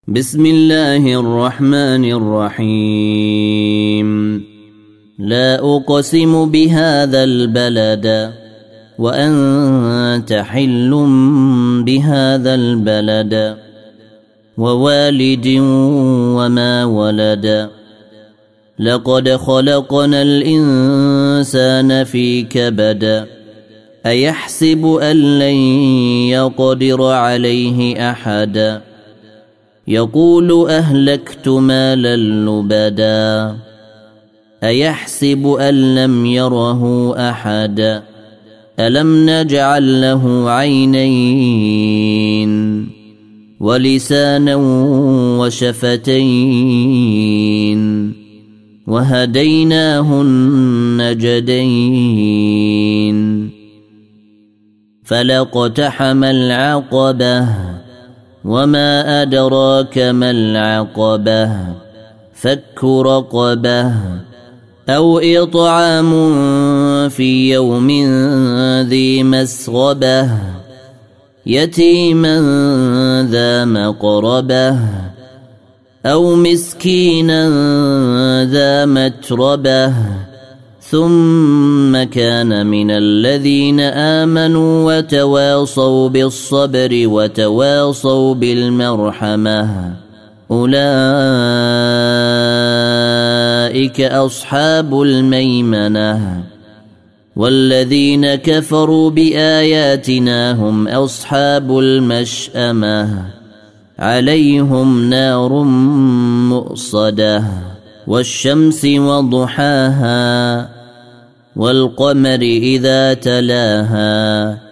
بسم الله الرحمن الرحيم. لا أقسم بهذا البلد وأنت حل بهذا البلد ووالد وما ولد. لقد خلقنا الإنسان في كبد. أيحسب أن لن يقدر عليه أحد. يقول أهلكت مالا لبدا. أيحسب أن لم يره أحد. ألم نجعل له عينين ولسانا وشفتين وهديناه النجدين. فلاقتحم العقبة وما أدراك ما العقبة. فك رقبة أو إطعام في يوم ذي مسغبة يتيما ذا مقربة أو مسكينا ذا متربة ثم كان من الذين آمنوا وتواصوا بالصبر وتواصوا بالمرحمة. أولئك أصحاب الميمنة. والذين كفروا بآياتنا هم أصحاب المشأمة. عليهم نار مؤصدة. والشمس وضحاها والقمر إذا تلاها